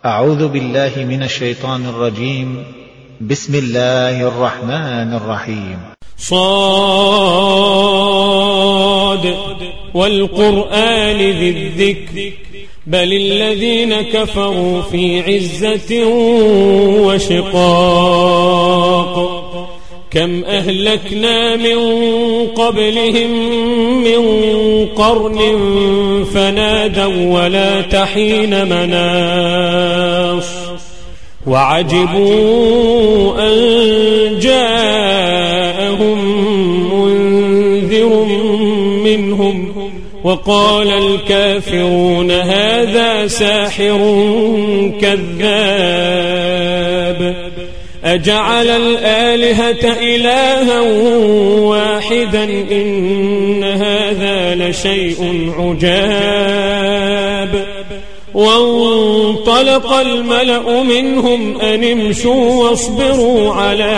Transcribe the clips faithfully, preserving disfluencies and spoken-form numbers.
أعوذ بالله من الشيطان الرجيم. بسم الله الرحمن الرحيم. صاد والقرآن ذي الذكر بل الذين كفروا في عزة وشقاق كم أهلكنا من قبلهم من قرن فنادوا ولا تحين مناص وعجبوا أن جاءهم منذر منهم وقال الكافرون هذا ساحر كذاب أجعل الآلهة إلها واحدا إن هذا لشيء عجاب وانطلق الملأ منهم أن امشوا واصبروا على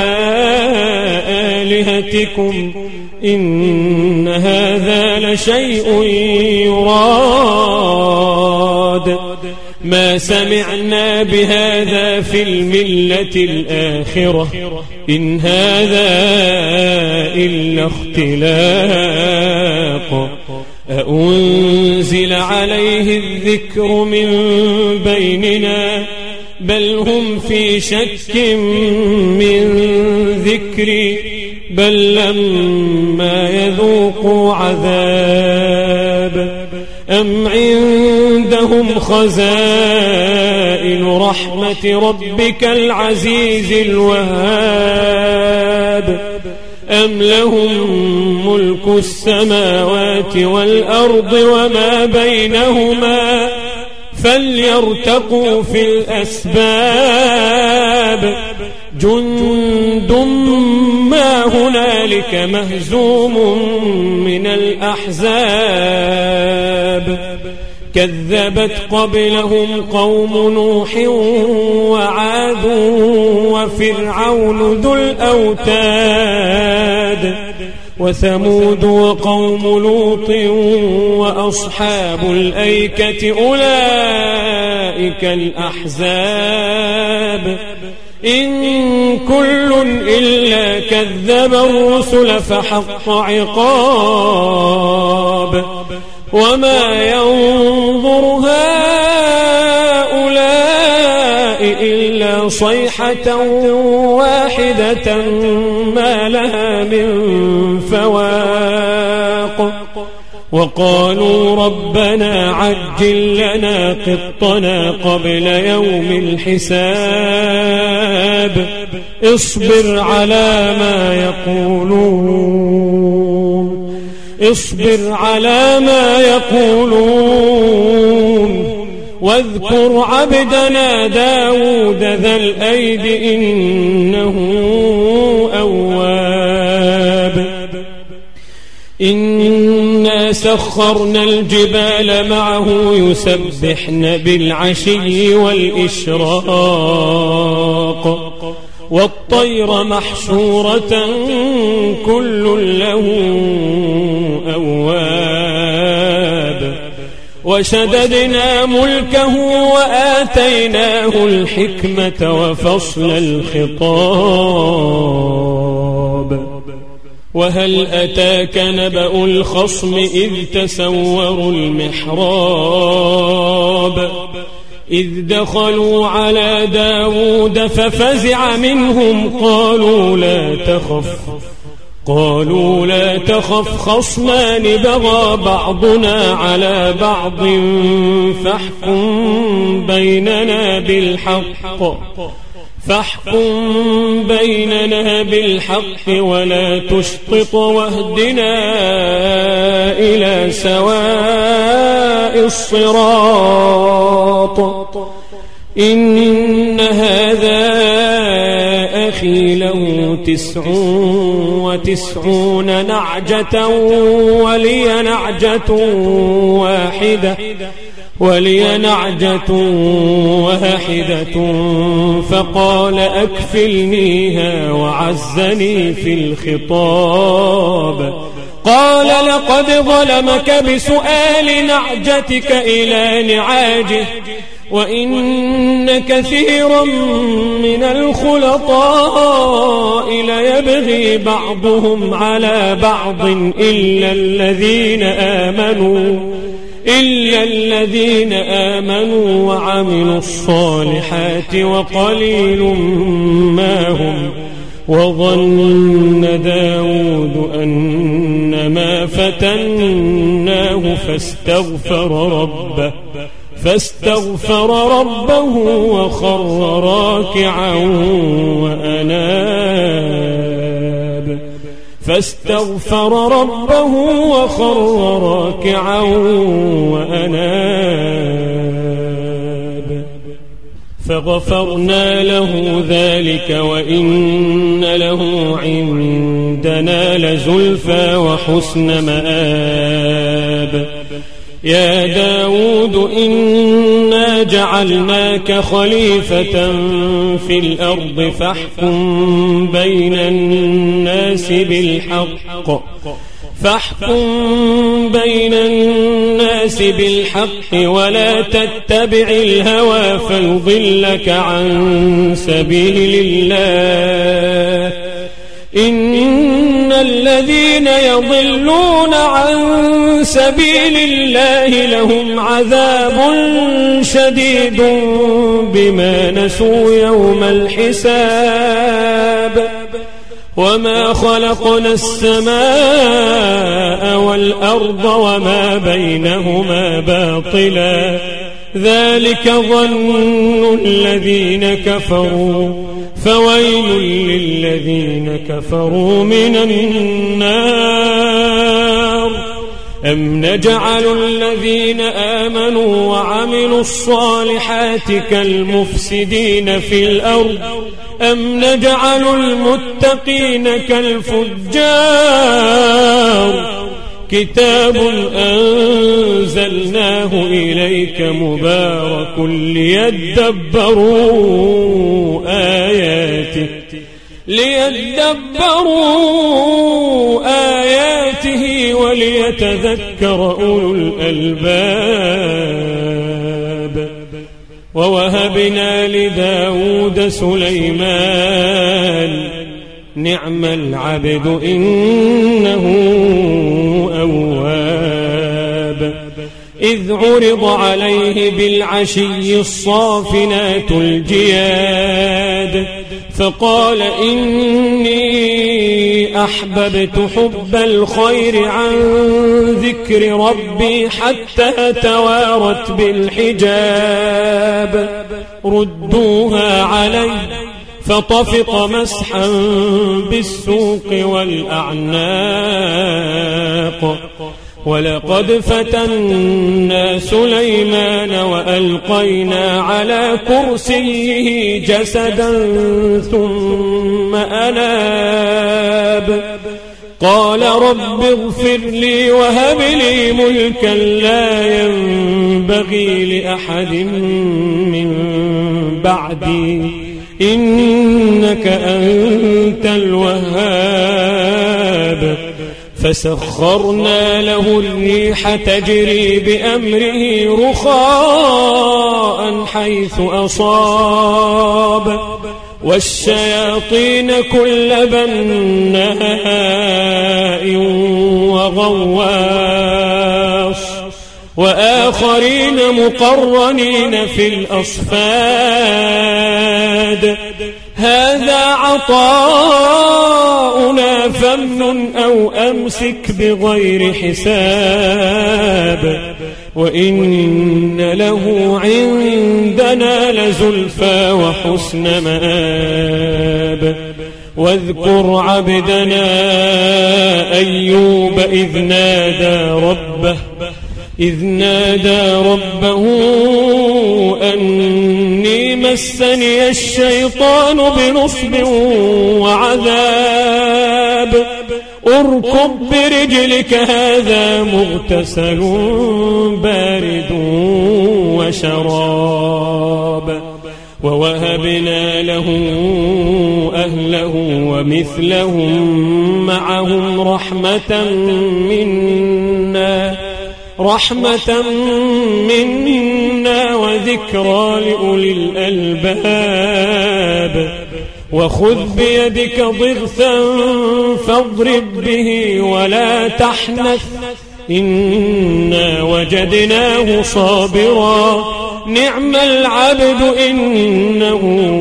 آلهتكم إن هذا لشيء يراد ما سمعنا بهذا في الملة الآخرة إن هذا إلا اختلاق أأنزل عليه الذكر من بيننا بل هم في شك من ذكري بل لما يذوقوا عذاب أم عندهم خزائن رحمة ربك العزيز الوهاب أم لهم ملك السماوات والأرض وما بينهما فليرتقوا في الأسباب جند ما هنالك مهزوم من الأحزاب كذبت قبلهم قوم نوح وعاد وفرعون ذو الأوتاد وثمود وقوم لوط وأصحاب الأيكة أولئك الأحزاب إن كل إلا كذب الرسل فحق عقاب وما ينظر هؤلاء إلا صيحة واحدة ما لها من فواق وقالوا ربنا عجل لنا قطنا قبل يوم الحساب اصبر على ما يقولون اصبر على ما يقولون واذكر عبدنا داود ذا الأيد إنه أواب إنا سخرنا الجبال معه يسبحن بالعشي والإشراق والطير محشورة كل له أواب وشددنا ملكه وآتيناه الحكمة وفصل الخطاب وهل أتاك نبأ الخصم إذ تسوروا المحراب إذ دخلوا على داود ففزع منهم قالوا لا تخف قالوا لا تخف خصمان بغى بعضنا على بعض فاحكم بيننا بالحق فاحكم بيننا بالحق ولا تشطط واهدنا إلى سواء الصراط إن هذا أخي له تسع وتسعون نعجة ولي نعجة واحدة ولي نعجة واحدة فقال أكفلنيها وعزني في الخطاب قال لقد ظلمك بسؤال نعجتك إلى نعاجه وإن كثيرا من الخلطاء ليبغي بعضهم على بعض إلا الذين آمنوا إلا الذين آمنوا وعملوا الصالحات وقليل ما هم. وظن داود أنما فتناه فاستغفر ربه فاستغفر ربه وخر راكعا وأناب فاستغفر ربه وخر راكعا وأناب فغفرنا له ذلك وإن له عندنا لزلفى وحسن مآب. يا داود إنا جعلناك خليفة في الأرض فاحكم بين الناس بالحق فاحكم بين الناس بالحق ولا تتبع الهوى فيضلك عن سبيل الله. إن الذين يضلون عن سبيل الله لهم عذاب شديد بما نسوا يوم الحساب. وما خلقنا السماء والأرض وما بينهما باطلا ذلك ظن الذين كفروا فويل للذين كفروا من النار. أم نجعل الذين آمنوا وعملوا الصالحات كالمفسدين في الأرض أم نجعل المتقين كالفجار. كتاب أنزلناه إليك مبارك ليدبروا آياته ليدبروا آياته وليتذكر أولو الألباب. ووهبنا لداود سليمان نعم العبد إنه أواب. إذ عرض عليه بالعشي الصافنات الجياد فقال إني أحببت حب الخير عن ذكر ربي حتى توارت بالحجاب. ردوها علي فطفق مسحا بالسوق والأعناق. ولقد فتنا سليمان وألقينا على كرسيه جسدا ثم أناب. قال رب اغفر لي وهب لي ملكا لا ينبغي لأحد من بعدي إنك أنت الوهاب. فسخرنا له الريح تجري بأمره رخاء حيث أصاب والشياطين كل بناء وغواص وآخرين مقرنين في الأصفاد. هذا عطاؤنا فامنن أو أمسك بغير حساب. وإن له عندنا لزلفى وحسن مآب. واذكر عبدنا أيوب إذ نادى ربه إذ نادى ربه أني مسني الشيطان بنصب وعذاب. اركض برجلك هذا مغتسل بارد وشراب. ووهبنا له أهله ومثلهم معهم رحمة منا رحمة منا وذكرى لأولي الألباب وخذ بيدك ضغثا فاضرب به ولا تحنث إنا وجدناه صابرا نعم العبد إنه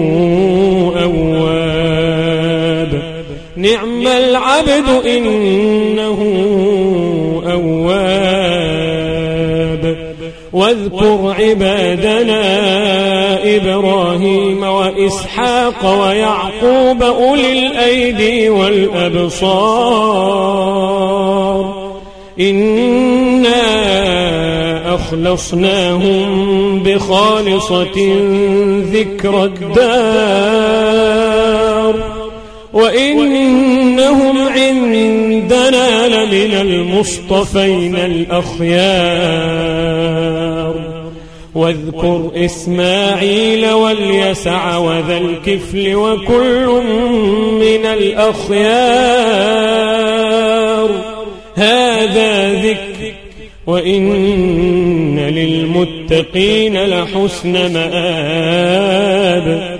أواب نعم العبد إنه أواب واذكر عبادنا إبراهيم وإسحاق ويعقوب أولي الأيدي والأبصار إنا أخلصناهم بخالصة ذكر الدار وإنهم عندنا لمن المصطفين الأخيار واذكر إسماعيل واليسع وذا الكفل وكل من الأخيار هذا ذكر وإن للمتقين لحسن مآب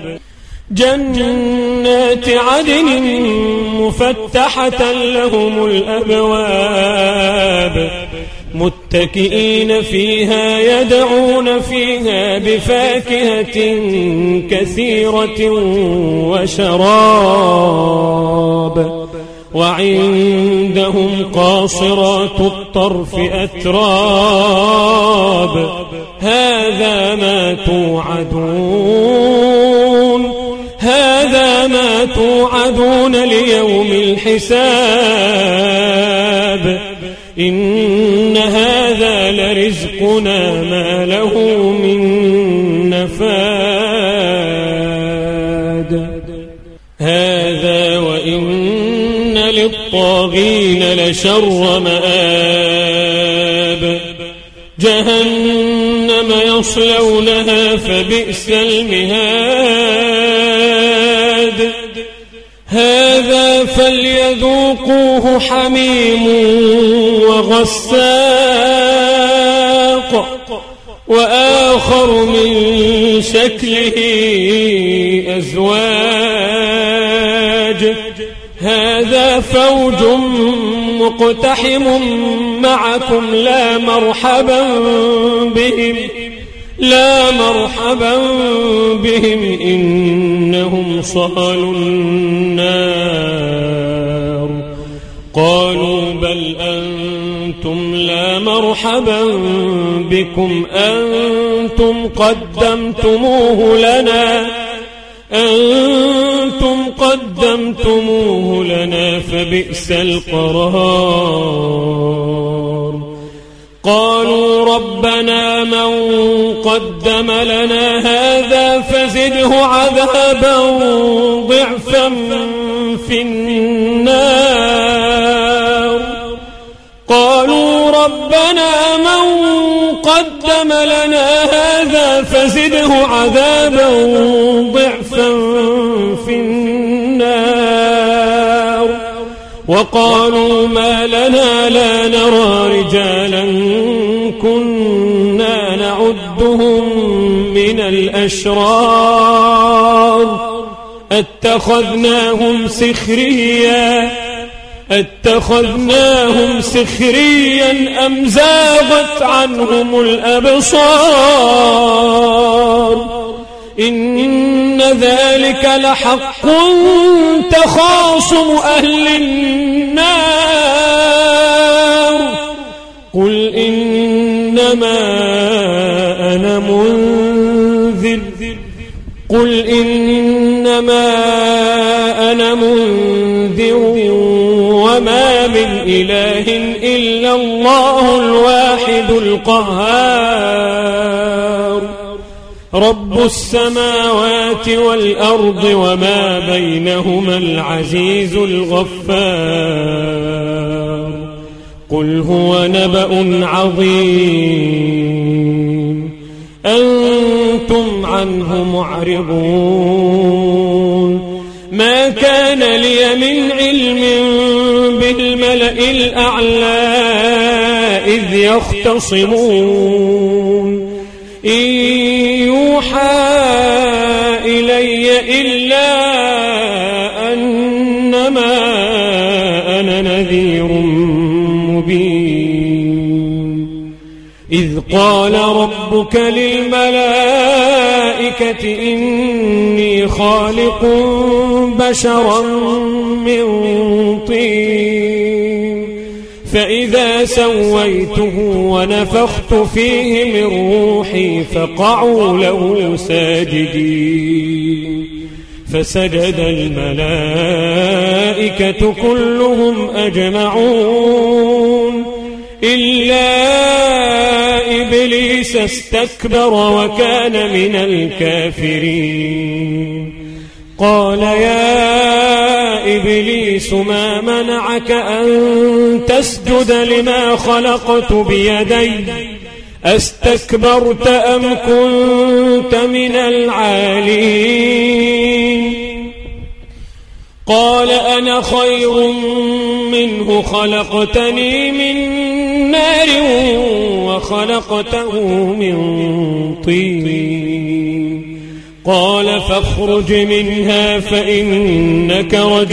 جنات عدن مفتحة لهم الأبواب متكئين فيها يدعون فيها بفاكهة كثيرة وشراب وعندهم قاصرات الطرف أتراب هذا ما توعدون هذا ما توعدون ليوم الحساب إن هذا لرزقنا ما له من نفاد هذا وإن للطاغين لشر مآب جهنم يصلونها فبئس المهاد هذا فليذوقوه حميم وغساق وآخر من شكله أزواج هذا فوج مقتحم معكم لا مرحبا بهم لا مرحبا بهم إنهم صالوا النار قالوا بل أنتم لا مرحبا بكم أنتم قدمتموه لنا أنتم قدمتموه لنا فبئس القرار قالوا ربنا من قدم لنا هذا فزده عذابا ضعفا في النار قالوا ربنا من قدم لنا هذا فزده عذابا ضعفا في النار وقالوا ما لنا لا نرى رجالا كنا نعدهم من الأشرار اتخذناهم سخريا اتخذناهم سخريا أم زاغت عنهم الأبصار إن ذلك لحق تخاصم أهل النار قل إنما أنا منذر قل إنما أنا منذر وما من إله إلا الله الواحد القهار رب السماوات والأرض وما بينهما العزيز الغفار قل هو نبأ عظيم أنتم عنه معرضون ما كان لي من علم بالملأ الأعلى إذ يختصمون إن يوحى إلي إلا أنما أنا نذير مبين إذ قال ربك للملائكة إني خالق بشرا من طين فإذا سويته ونفخت فيه من روحي فقعوا له ساجدين فسجد الملائكة كلهم أجمعون إلا إبليس استكبر وكان من الكافرين قال يا إبليس ما منعك أن تسجد لما خلقت بيدي أستكبرت أم كنت من العالين قال أنا خير منه خلقتني من نار وخلقته من طين قال فاخرج منها فإنك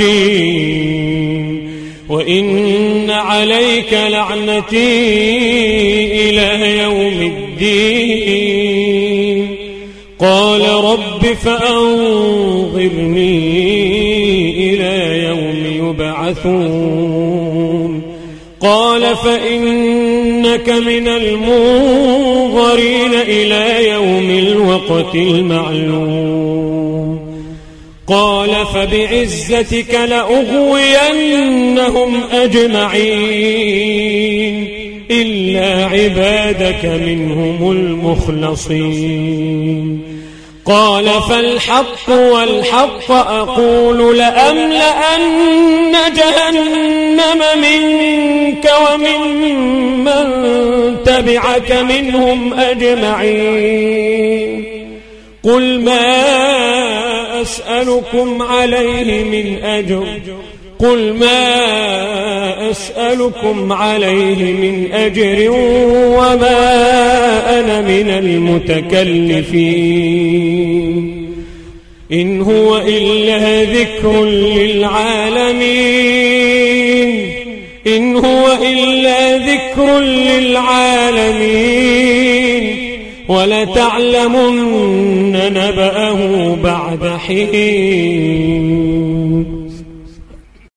رجيم وإن عليك لعنتي إلى يوم الدين قال رب فأنظرني إلى يوم يبعثون قال فإنك من المنظرين إلى يوم الوقت المعلوم قال فبعزتك لأغوينهم أجمعين إلا عبادك منهم المخلصين قال فالحق والحق أقول لأملأن جهنم منك ومن من تبعك منهم أجمعين قل ما أسألكم عليه من أجر قل ما أسألكم عليه من أجر وما أنا من المتكلفين إن هو إلا ذكر للعالمين إن هو إلا ذكر للعالمين ولتعلمن نبأه بعد حين